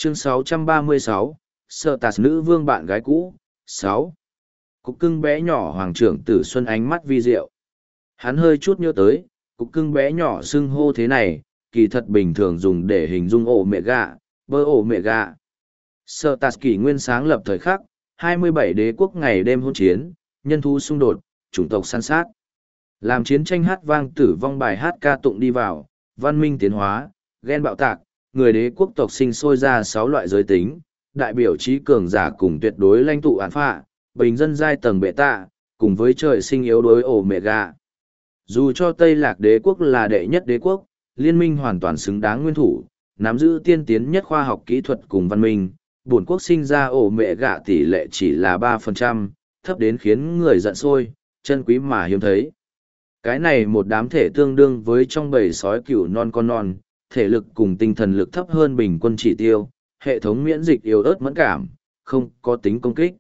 Chương 636, Sợ Tạt nữ vương bạn gái cũ. 6. Cục cưng bé nhỏ hoàng trưởng Tử Xuân ánh mắt vi diệu. Hắn hơi chút nhớ tới, cục cưng bé nhỏ xưng hô thế này, kỳ thật bình thường dùng để hình dung ổ mẹ gạ, bơ ổ mẹ gạ. Sợ Tạt kỷ nguyên sáng lập thời khắc, 27 đế quốc ngày đêm hỗn chiến, nhân thú xung đột, chủng tộc săn sát. Làm chiến tranh hát vang tử vong bài hát ca tụng đi vào, văn minh tiến hóa, ghen bạo tạc, người đế quốc tộc sinh sôi ra 6 loại giới tính, đại biểu trí cường giả cùng tuyệt đối lãnh tụ án phạ, bình dân giai tầng bệ tạ, cùng với trời sinh yếu đối ổ mẹ gà. Dù cho Tây Lạc đế quốc là đệ nhất đế quốc, liên minh hoàn toàn xứng đáng nguyên thủ, nắm giữ tiên tiến nhất khoa học kỹ thuật cùng văn minh, bổn quốc sinh ra ổ mẹ gà tỷ lệ chỉ là 3%, thấp đến khiến người giận sôi, chân quý mà hiếm thấy. Cái này một đám thể tương đương với trong bầy sói cừu non con non, thể lực cùng tinh thần lực thấp hơn bình quân chỉ tiêu, hệ thống miễn dịch yếu ớt mẫn cảm, không có tính công kích.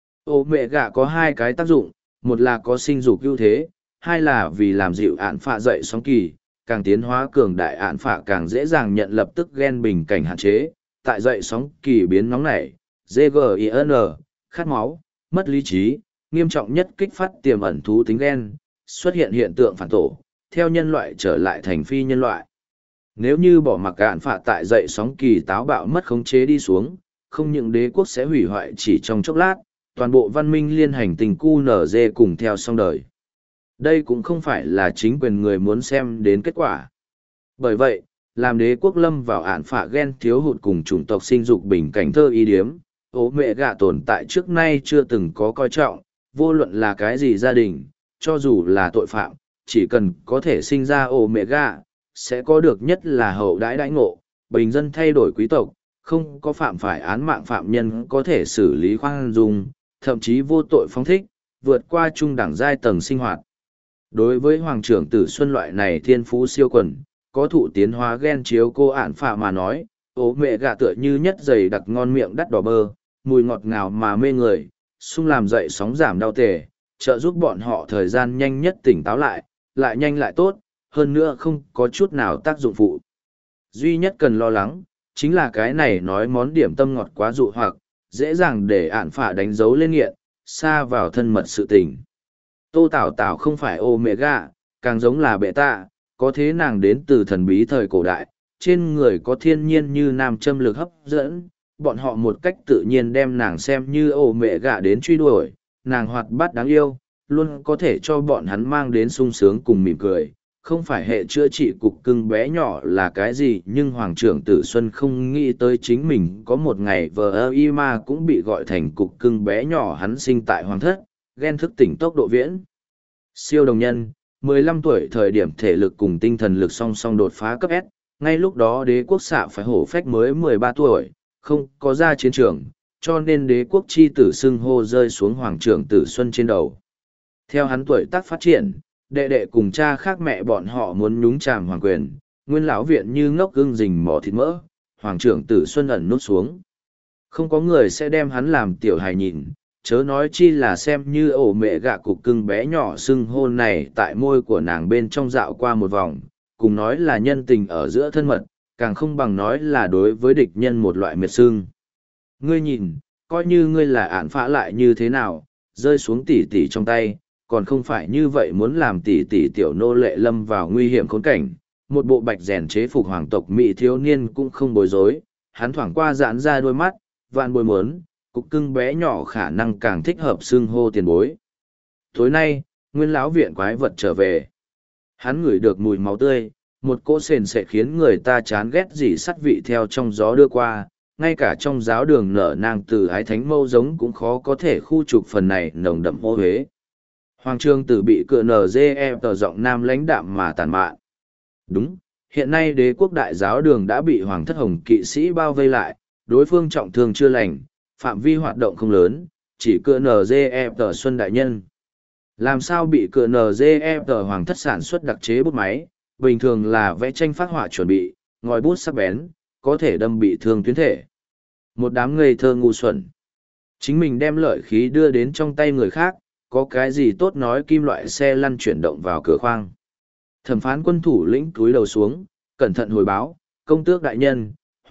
Ô mẹ gạ có hai cái tác dụng, một là có sinh dục ưu thế, hai là vì làm dịu ạn phạ dậy sóng kỳ, càng tiến hóa cường đại ạn phạ càng dễ dàng nhận lập tức ghen bình cảnh hạn chế, tại dậy sóng kỳ biến nóng nảy, GGIN, khát máu, mất lý trí, nghiêm trọng nhất kích phát tiềm ẩn thú tính ghen, xuất hiện hiện tượng phản tổ, theo nhân loại trở lại thành phi nhân loại. Nếu như bỏ mặc ạn phạ tại dậy sóng kỳ táo bạo mất khống chế đi xuống, không những đế quốc sẽ hủy hoại chỉ trong chốc lát, toàn bộ văn minh liên hành tình QNZ cùng theo xong đời. Đây cũng không phải là chính quyền người muốn xem đến kết quả. Bởi vậy, làm đế quốc lâm vào ạn phạ ghen thiếu hụt cùng chủng tộc sinh dục bình cảnh thơ y điếm, ố mẹ gạ tồn tại trước nay chưa từng có coi trọng, vô luận là cái gì gia đình, cho dù là tội phạm, chỉ cần có thể sinh ra ố mẹ gạ, sẽ có được nhất là hậu đãi đãi ngộ, bình dân thay đổi quý tộc, không có phạm phải án mạng phạm nhân có thể xử lý khoan dung, thậm chí vô tội phóng thích, vượt qua trung đẳng giai tầng sinh hoạt. Đối với Hoàng trưởng Tử Xuân loại này thiên phú siêu quần, có thụ tiến hóa ghen chiếu cô ản phạ mà nói, ố mẹ gạ tựa như nhất dày đặc ngon miệng đắt đỏ bơ, mùi ngọt ngào mà mê người, sung làm dậy sóng giảm đau tề, trợ giúp bọn họ thời gian nhanh nhất tỉnh táo lại nhanh lại tốt, hơn nữa không có chút nào tác dụng phụ. Duy nhất cần lo lắng, chính là cái này nói món điểm tâm ngọt quá dụ hoặc, dễ dàng để ạn phả đánh dấu lên nghiện, xa vào thân mật sự tình. Tô Tảo Tảo không phải Omega, càng giống là bệ tạ, có thế nàng đến từ thần bí thời cổ đại, trên người có thiên nhiên như nam châm lực hấp dẫn, bọn họ một cách tự nhiên đem nàng xem như Omega đến truy đuổi, nàng hoạt bát đáng yêu, luôn có thể cho bọn hắn mang đến sung sướng cùng mỉm cười. Không phải hệ chữa trị cục cưng bé nhỏ là cái gì, nhưng Hoàng trưởng Tử Xuân không nghĩ tới chính mình có một ngày vờ y ma cũng bị gọi thành cục cưng bé nhỏ. Hắn sinh tại hoàng thất, ghen thức tỉnh tốc độ viễn siêu đồng nhân, 15 tuổi thời điểm thể lực cùng tinh thần lực song song đột phá cấp S, ngay lúc đó đế quốc xạ phải hổ phách mới 13 tuổi, không có ra chiến trường, cho nên đế quốc chi tử xưng hô rơi xuống Hoàng trưởng Tử Xuân trên đầu. Theo hắn tuổi tác phát triển, đệ đệ cùng cha khác mẹ bọn họ muốn nhúng chàm hoàng quyền, nguyên lão viện như ngốc gưng rình mỏ thịt mỡ, Hoàng trưởng Tử Xuân ẩn nút xuống. Không có người sẽ đem hắn làm tiểu hài nhìn, chớ nói chi là xem như ổ mẹ gạ cục cưng bé nhỏ xưng hôn này tại môi của nàng bên trong dạo qua một vòng, cùng nói là nhân tình ở giữa thân mật, càng không bằng nói là đối với địch nhân một loại miệt xưng. Ngươi nhìn, coi như ngươi là ạn phá lại như thế nào, rơi xuống tỉ tỉ trong tay, còn không phải như vậy muốn làm tỉ tỉ tiểu nô lệ lâm vào nguy hiểm khốn cảnh. Một bộ bạch rèn chế phục hoàng tộc mỹ thiếu niên cũng không bối rối, hắn thoảng qua giãn ra đôi mắt, vạn bối muốn, cục cưng bé nhỏ khả năng càng thích hợp xưng hô tiền bối. Tối nay, nguyên lão viện quái vật trở về. Hắn ngửi được mùi máu tươi, một cỗ sền sệt khiến người ta chán ghét gì sắt vị theo trong gió đưa qua, ngay cả trong giáo đường nở nang từ ái thánh mâu giống cũng khó có thể khu trục phần này nồng đậm ô huế. Hoàng trương tử bị cựa NGE tờ giọng nam lãnh đạm mà tàn mạn. Đúng, hiện nay đế quốc đại giáo đường đã bị hoàng thất hồng kỵ sĩ bao vây lại, đối phương trọng thương chưa lành, phạm vi hoạt động không lớn, chỉ cựa NGE tờ Xuân Đại Nhân. Làm sao bị cựa NGE tờ hoàng thất sản xuất đặc chế bút máy, bình thường là vẽ tranh phác họa chuẩn bị, ngòi bút sắc bén, có thể đâm bị thương tuyến thể. Một đám ngây thơ ngu xuẩn. Chính mình đem lợi khí đưa đến trong tay người khác, có cái gì tốt nói kim loại xe lăn chuyển động vào cửa khoang. Thẩm phán quân thủ lĩnh cúi đầu xuống, cẩn thận hồi báo, công tước đại nhân,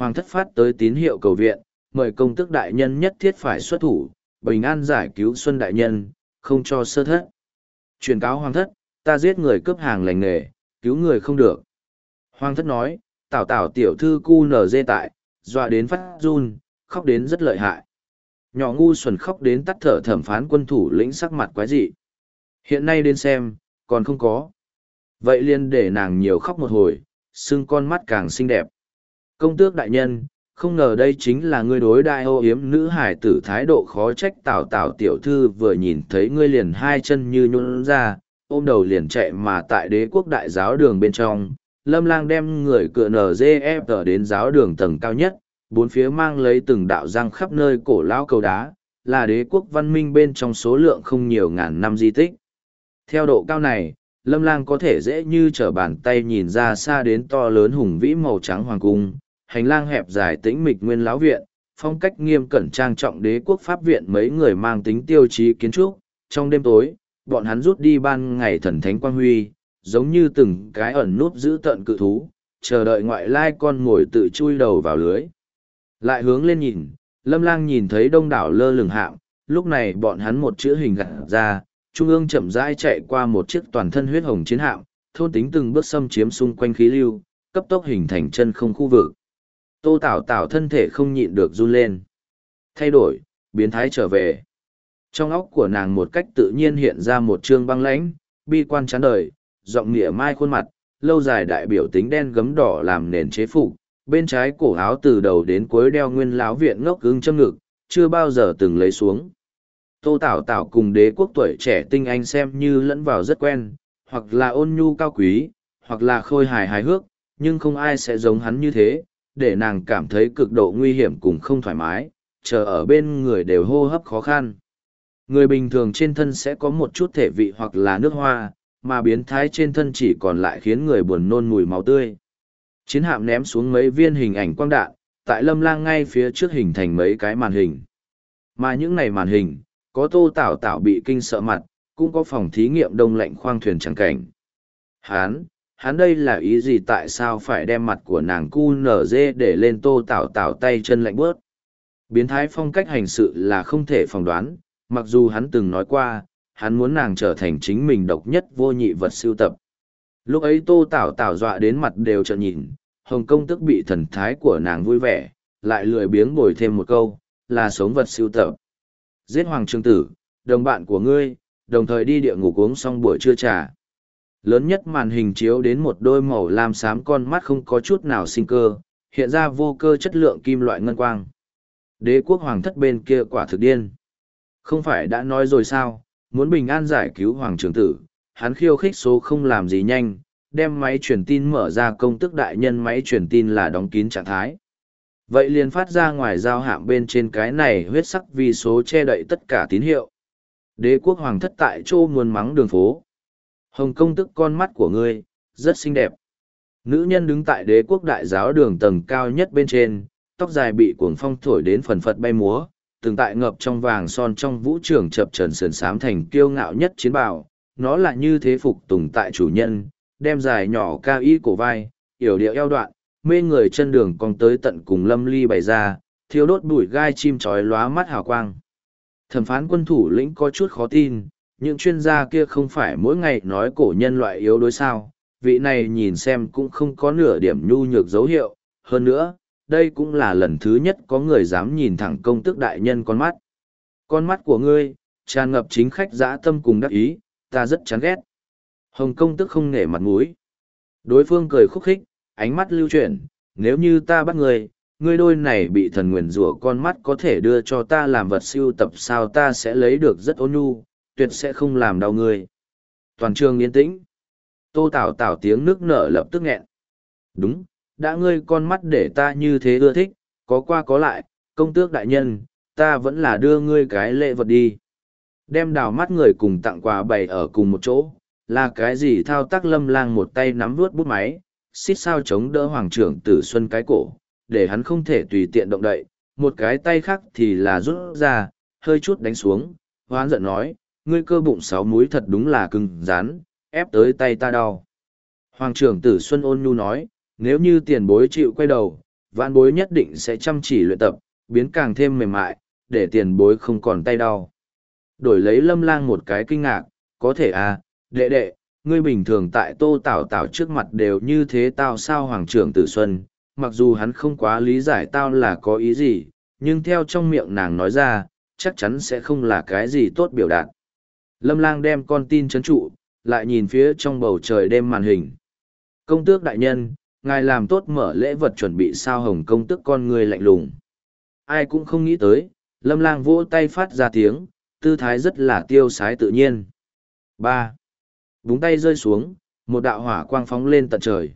Hoàng thất phát tới tín hiệu cầu viện, mời công tước đại nhân nhất thiết phải xuất thủ, bình an giải cứu Xuân đại nhân, không cho sơ thất. Truyền cáo hoàng thất, ta giết người cướp hàng lành nghề, cứu người không được. Hoàng thất nói, Tảo Tảo tiểu thư cu nở dê tại, dọa đến phát run, khóc đến rất lợi hại. Nhỏ ngu xuẩn khóc đến tắt thở. Thẩm phán quân thủ lĩnh sắc mặt quái dị. Hiện nay đến xem, còn không có. Vậy liền để nàng nhiều khóc một hồi, xưng con mắt càng xinh đẹp. Công tước đại nhân, không ngờ đây chính là ngươi đối đại ô yếm nữ hải tử thái độ khó trách. Tảo Tảo tiểu thư vừa nhìn thấy ngươi liền hai chân như nhũn ra, ôm đầu liền chạy mà tại Đế quốc đại giáo đường bên trong. Lâm Lang đem người cựa NGF đến giáo đường tầng cao nhất, bốn phía mang lấy từng đạo răng khắp nơi cổ lão cầu đá, là Đế quốc văn minh bên trong số lượng không nhiều ngàn năm di tích. Theo độ cao này, Lâm Lang có thể dễ như trở bàn tay nhìn ra xa đến to lớn hùng vĩ màu trắng hoàng cung, hành lang hẹp dài tĩnh mịch nguyên lão viện, phong cách nghiêm cẩn trang trọng Đế quốc pháp viện, mấy người mang tính tiêu chí kiến trúc. Trong đêm tối, bọn hắn rút đi ban ngày thần thánh quang huy, giống như từng cái ẩn núp giữ tận cự thú, chờ đợi ngoại lai con ngồi tự chui đầu vào lưới. Lại hướng lên nhìn, Lâm Lang nhìn thấy đông đảo lơ lửng hạm, lúc này bọn hắn một chữ hình gặt ra, trung ương chậm rãi chạy qua một chiếc toàn thân huyết hồng chiến hạm, thôn tính từng bước xâm chiếm xung quanh khí lưu, cấp tốc hình thành chân không khu vực. Tô Tảo Tảo thân thể không nhịn được run lên. Thay đổi, biến thái trở về. Trong óc của nàng một cách tự nhiên hiện ra một trương băng lãnh, bi quan chán đời, giọng nghĩa mai khuôn mặt, lâu dài đại biểu tính đen gấm đỏ làm nền chế phục, bên trái cổ áo từ đầu đến cuối đeo nguyên láo viện ngốc cứng châm ngực, chưa bao giờ từng lấy xuống. Tô Tảo Tảo cùng Đế quốc tuổi trẻ tinh anh xem như lẫn vào rất quen, hoặc là ôn nhu cao quý, hoặc là khôi hài hài hước, nhưng không ai sẽ giống hắn như thế, để nàng cảm thấy cực độ nguy hiểm cùng không thoải mái, chờ ở bên người đều hô hấp khó khăn. Người bình thường trên thân sẽ có một chút thể vị hoặc là nước hoa, mà biến thái trên thân chỉ còn lại khiến người buồn nôn mùi máu tươi. Chiến hạm ném xuống mấy viên hình ảnh quang đạn, tại Lâm Lang ngay phía trước hình thành mấy cái màn hình. Mà những này màn hình, có Tô Tảo Tảo bị kinh sợ mặt, cũng có phòng thí nghiệm đông lạnh khoang thuyền chẳng cảnh. Hắn đây là ý gì, tại sao phải đem mặt của nàng cu nở dê để lên Tô Tảo Tảo tay chân lạnh bớt. Biến thái phong cách hành sự là không thể phỏng đoán, mặc dù hắn từng nói qua, hắn muốn nàng trở thành chính mình độc nhất vô nhị vật sưu tập. Lúc ấy Tô Tảo Tảo dọa đến mặt đều trợn nhìn, Hồng Công tức bị thần thái của nàng vui vẻ, lại lười biếng bồi thêm một câu, là sống vật sưu tập. Giết Hoàng Trường Tử, đồng bạn của ngươi, đồng thời đi địa ngục uống xong buổi trưa trà. Lớn nhất màn hình chiếu đến một đôi màu lam xám con mắt không có chút nào sinh cơ, hiện ra vô cơ chất lượng kim loại ngân quang. Đế quốc hoàng thất bên kia quả thực điên. Không phải đã nói rồi sao, muốn bình an giải cứu Hoàng Trường Tử, hắn khiêu khích số không làm gì nhanh, đem máy truyền tin mở ra, công tước đại nhân máy truyền tin là đóng kín trạng thái. Vậy liền phát ra ngoài giao hạm bên trên cái này huyết sắc vì số che đậy tất cả tín hiệu. Đế quốc hoàng thất tại chỗ muôn mắng đường phố. Hồng công tức, con mắt của ngươi, rất xinh đẹp. Nữ nhân đứng tại Đế quốc đại giáo đường tầng cao nhất bên trên, tóc dài bị cuồng phong thổi đến phần phật bay múa, từng tại ngập trong vàng son trong vũ trường chập trần sườn xám thành kiêu ngạo nhất chiến bào. Nó là như thế phục tùng tại chủ nhân, đem dài nhỏ cao y cổ vai, yểu điệu eo đoạn, mê người chân đường cong tới tận cùng lâm ly bày ra, thiếu đốt bụi gai chim chói lóa mắt hào quang. Thẩm phán quân thủ lĩnh có chút khó tin, những chuyên gia kia không phải mỗi ngày nói cổ nhân loại yếu đối sao, vị này nhìn xem cũng không có nửa điểm nhu nhược dấu hiệu, hơn nữa, đây cũng là lần thứ nhất có người dám nhìn thẳng công tước đại nhân con mắt. Con mắt của ngươi, tràn ngập chính khách dã tâm cùng đắc ý, ta rất chán ghét. Hồng công tước không nể mặt mũi. Đối phương cười khúc khích, ánh mắt lưu chuyển, nếu như ta bắt ngươi, ngươi đôi này bị thần nguyền rủa con mắt có thể đưa cho ta làm vật sưu tập sao, ta sẽ lấy được rất ôn nhu, tuyệt sẽ không làm đau ngươi. Toàn trường yên tĩnh. Tô Tảo Tảo tiếng nước nở lập tức nghẹn. Đúng, đã ngươi con mắt để ta như thế ưa thích, có qua có lại, công tước đại nhân, ta vẫn là đưa ngươi cái lễ vật đi. Đem đào mắt người cùng tặng quà bày ở cùng một chỗ, là cái gì thao tác. Lâm Lang một tay nắm vuốt bút máy, xít sao chống đỡ Hoàng Trưởng Tử Xuân cái cổ, để hắn không thể tùy tiện động đậy, một cái tay khác thì là rút ra, hơi chút đánh xuống, hoán giận nói, ngươi cơ bụng 6 múi thật đúng là cứng rắn, ép tới tay ta đau. Hoàng Trưởng Tử Xuân ôn nhu nói, nếu như tiền bối chịu quay đầu, vãn bối nhất định sẽ chăm chỉ luyện tập, biến càng thêm mềm mại, để tiền bối không còn tay đau. Đổi lấy Lâm Lang một cái kinh ngạc, có thể à, đệ đệ, ngươi bình thường tại Tô Tảo Tảo trước mặt đều như thế tao sao Hoàng trưởng Tử Xuân, mặc dù hắn không quá lý giải tao là có ý gì, nhưng theo trong miệng nàng nói ra, chắc chắn sẽ không là cái gì tốt biểu đạt. Lâm Lang đem con tin trấn trụ, lại nhìn phía trong bầu trời đêm màn hình. Công tước đại nhân, ngài làm tốt mở lễ vật chuẩn bị sao Hồng công tước con người lạnh lùng. Ai cũng không nghĩ tới, Lâm Lang vỗ tay phát ra tiếng, tư thái rất là tiêu sái tự nhiên. 3. Búng tay rơi xuống, một đạo hỏa quang phóng lên tận trời.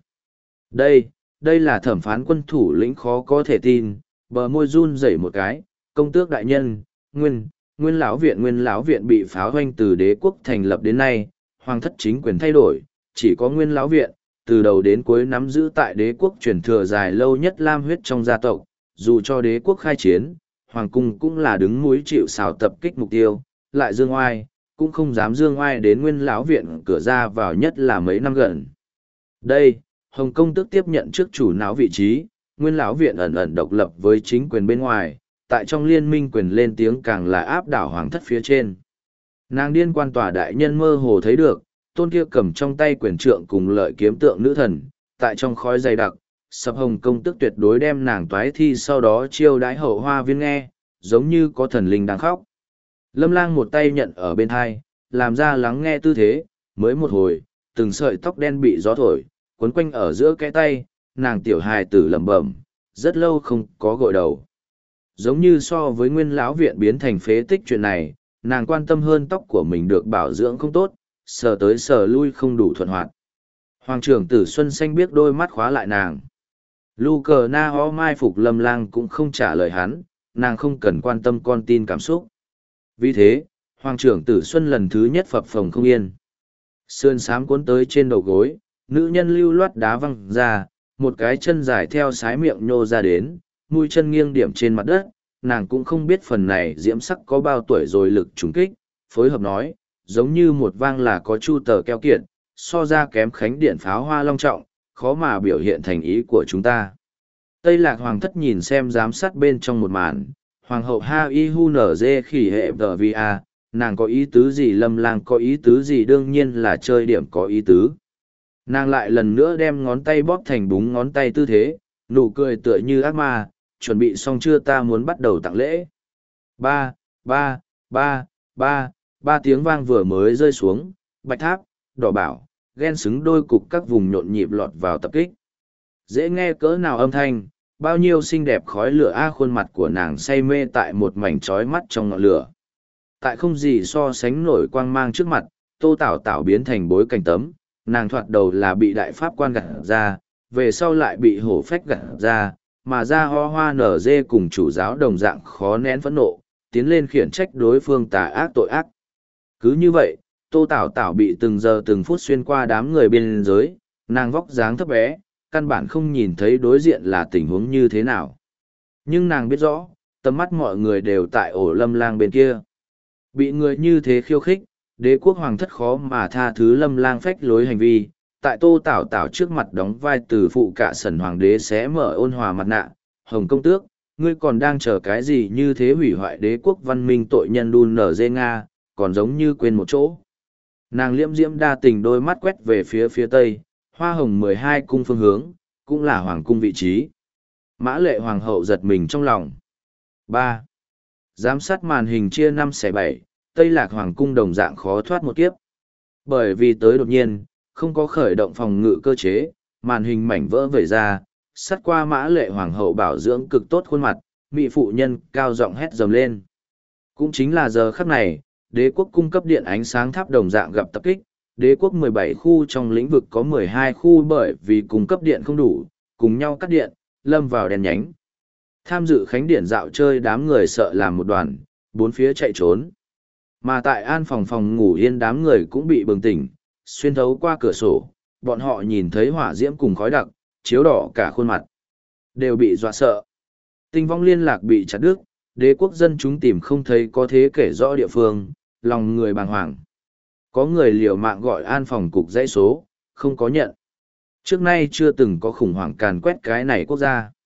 Đây là thẩm phán quân thủ lĩnh khó có thể tin, bờ môi run rẩy một cái, công tước đại nhân, nguyên lão viện bị phá hoanh từ đế quốc thành lập đến nay, hoàng thất chính quyền thay đổi, chỉ có nguyên lão viện, từ đầu đến cuối nắm giữ tại đế quốc truyền thừa dài lâu nhất lam huyết trong gia tộc, dù cho đế quốc khai chiến, hoàng cung cũng là đứng mũi chịu sào tập kích mục tiêu, lại dương oai, cũng không dám dương oai đến nguyên lão viện cửa ra vào nhất là mấy năm gần. Đây, Hồng công tước tiếp nhận trước chủ não vị trí, nguyên lão viện ẩn ẩn độc lập với chính quyền bên ngoài, tại trong liên minh quyền lên tiếng càng là áp đảo hoàng thất phía trên. Nàng điên quan tòa đại nhân mơ hồ thấy được, tôn kia cầm trong tay quyền trượng cùng lợi kiếm tượng nữ thần, tại trong khói dày đặc, sập Hồng công tước tuyệt đối đem nàng toái thi sau đó chiêu đái hậu hoa viên nghe, giống như có thần linh đang khóc. Lâm Lang một tay nhận ở bên hai, làm ra lắng nghe tư thế, mới một hồi, từng sợi tóc đen bị gió thổi, quấn quanh ở giữa cái tay, nàng tiểu hài tử lẩm bẩm, rất lâu không có gội đầu. Giống như so với nguyên lão viện biến thành phế tích chuyện này, nàng quan tâm hơn tóc của mình được bảo dưỡng không tốt, sờ tới sờ lui không đủ thuận hoạt. Hoàng trưởng Tử Xuân xanh biết đôi mắt khóa lại nàng. Lu cờ na ho mai phục Lâm Lang cũng không trả lời hắn, nàng không cần quan tâm con tin cảm xúc. Vì thế, Hoàng trưởng Tử Xuân lần thứ nhất phập phồng không yên. Sườn xám cuốn tới trên đầu gối, nữ nhân lưu loát đá văng ra, một cái chân dài theo sái miệng nhô ra đến, mũi chân nghiêng điểm trên mặt đất, nàng cũng không biết phần này diễm sắc có bao tuổi rồi lực trùng kích, phối hợp nói, giống như một vang là có chu tờ keo kiện, so ra kém khánh điện pháo hoa long trọng, khó mà biểu hiện thành ý của chúng ta. Tây Lạc Hoàng thất nhìn xem giám sát bên trong một màn, Hoàng hậu Ha Y Hu nở dê khỉ hệ tờ vi a, nàng có ý tứ gì Lâm Lang có ý tứ gì đương nhiên là chơi điểm có ý tứ. Nàng lại lần nữa đem ngón tay bóp thành búng ngón tay tư thế, nụ cười tựa như ác ma, chuẩn bị xong chưa ta muốn bắt đầu tặng lễ. Ba, ba, ba, ba, ba tiếng vang vừa mới rơi xuống, bạch tháp, đỏ bảo, ghen xứng đôi cục các vùng nhộn nhịp lọt vào tập kích. Dễ nghe cỡ nào âm thanh, bao nhiêu xinh đẹp khói lửa khuôn mặt của nàng say mê tại một mảnh trói mắt trong ngọn lửa. Tại không gì so sánh nổi quang mang trước mặt, Tô Tảo Tảo biến thành bối cảnh tấm, nàng thoạt đầu là bị đại pháp quan gặt ra, về sau lại bị hổ phách gặt ra, mà ra ho hoa nở dê cùng chủ giáo đồng dạng khó nén phẫn nộ, tiến lên khiển trách đối phương tà ác tội ác. Cứ như vậy, Tô Tảo Tảo bị từng giờ từng phút xuyên qua đám người bên dưới, nàng vóc dáng thấp bé, căn bản không nhìn thấy đối diện là tình huống như thế nào. Nhưng nàng biết rõ, tầm mắt mọi người đều tại ổ Lâm Lang bên kia. Bị người như thế khiêu khích, đế quốc hoàng thất khó mà tha thứ Lâm Lang phách lối hành vi, tại Tô Tảo Tảo trước mặt đóng vai từ phụ cả sần hoàng đế xé mở ôn hòa mặt nạ, Hồng công tước, ngươi còn đang chờ cái gì như thế hủy hoại đế quốc văn minh tội nhân đun nở dê Nga, còn giống như quên một chỗ. Nàng liễm diễm đa tình đôi mắt quét về phía tây, hoa hồng 12 cung phương hướng, cũng là hoàng cung vị trí. Mã lệ hoàng hậu giật mình trong lòng. 3. Giám sát màn hình chia 5/7, Tây Lạc hoàng cung đồng dạng khó thoát một kiếp. Bởi vì tới đột nhiên, không có khởi động phòng ngự cơ chế, màn hình mảnh vỡ vẩy ra, sắt qua mã lệ hoàng hậu bảo dưỡng cực tốt khuôn mặt, mỹ phụ nhân cao giọng hét dầm lên. Cũng chính là giờ khắc này, đế quốc cung cấp điện ánh sáng tháp đồng dạng gặp tập kích, đế quốc 17 khu trong lĩnh vực có 12 khu bởi vì cung cấp điện không đủ, cùng nhau cắt điện, lâm vào đèn nhánh. Tham dự khánh điện dạo chơi đám người sợ làm một đoàn, bốn phía chạy trốn. Mà tại an phòng ngủ yên đám người cũng bị bừng tỉnh, xuyên thấu qua cửa sổ, bọn họ nhìn thấy hỏa diễm cùng khói đặc, chiếu đỏ cả khuôn mặt. Đều bị dọa sợ. Tinh vong liên lạc bị chặt đứt, đế quốc dân chúng tìm không thấy có thế kể rõ địa phương, lòng người bàng hoàng. Có người liều mạng gọi an phòng cục dãy số, không có nhận. Trước nay chưa từng có khủng hoảng càn quét cái này quốc gia.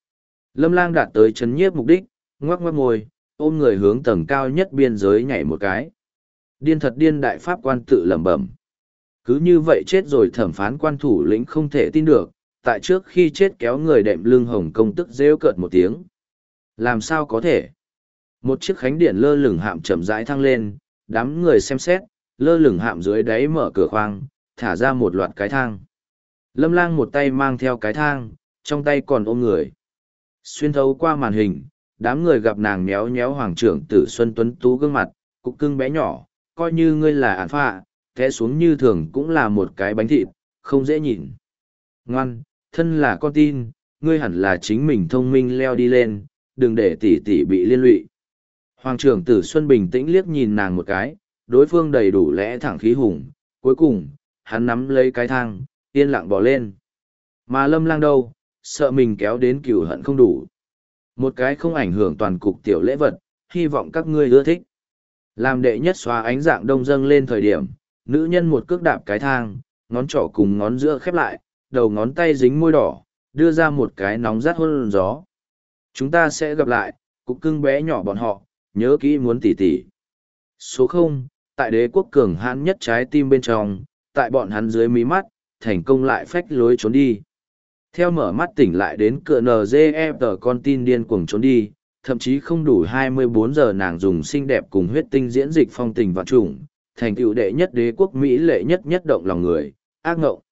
Lâm Lang đạt tới chấn nhiếp mục đích, ngoắc ngoắc môi, ôm người hướng tầng cao nhất biên giới nhảy một cái. Điên thật điên, đại pháp quan tự lẩm bẩm. Cứ như vậy chết rồi, thẩm phán quan thủ lĩnh không thể tin được, tại trước khi chết kéo người đệm lưng Hồng Công tức rêu cợt một tiếng. Làm sao có thể? Một chiếc khánh điện lơ lửng hạm chậm rãi thăng lên, đám người xem xét, lơ lửng hạm dưới đáy mở cửa khoang, thả ra một loạt cái thang. Lâm Lang một tay mang theo cái thang, trong tay còn ôm người. Xuyên thấu qua màn hình, đám người gặp nàng méo méo hoàng trưởng tử Xuân tuấn tú gương mặt, cục cưng bé nhỏ, coi như ngươi là ản phạ, té xuống như thường cũng là một cái bánh thịt, không dễ nhìn. Ngoan, thân là con tin, ngươi hẳn là chính mình thông minh leo đi lên, đừng để tỷ tỷ bị liên lụy. Hoàng trưởng tử Xuân bình tĩnh liếc nhìn nàng một cái, đối phương đầy đủ lẽ thẳng khí hùng, cuối cùng, hắn nắm lấy cái thang, yên lặng bỏ lên. Mà Lâm Lang đâu, sợ mình kéo đến cừu hận không đủ. Một cái không ảnh hưởng toàn cục tiểu lễ vật, hy vọng các ngươi ưa thích. Làm đệ nhất xóa ánh dạng đông dâng lên thời điểm, nữ nhân một cước đạp cái thang, ngón trỏ cùng ngón giữa khép lại, đầu ngón tay dính môi đỏ, đưa ra một cái nóng rát hôn gió. Chúng ta sẽ gặp lại, cục cưng bé nhỏ bọn họ, nhớ kỹ muốn tỉ tỉ. Số 0, tại đế quốc cường hãn nhất trái tim bên trong, tại bọn hắn dưới mí mắt, thành công lại phách lối trốn đi. Theo mở mắt tỉnh lại đến cửa NGF con tin điên cuồng trốn đi, thậm chí không đủ 24 giờ nàng dùng xinh đẹp cùng huyết tinh diễn dịch phong tình vạn trùng, thành tựu đệ nhất đế quốc Mỹ lệ nhất nhất động lòng người, ác ngộng.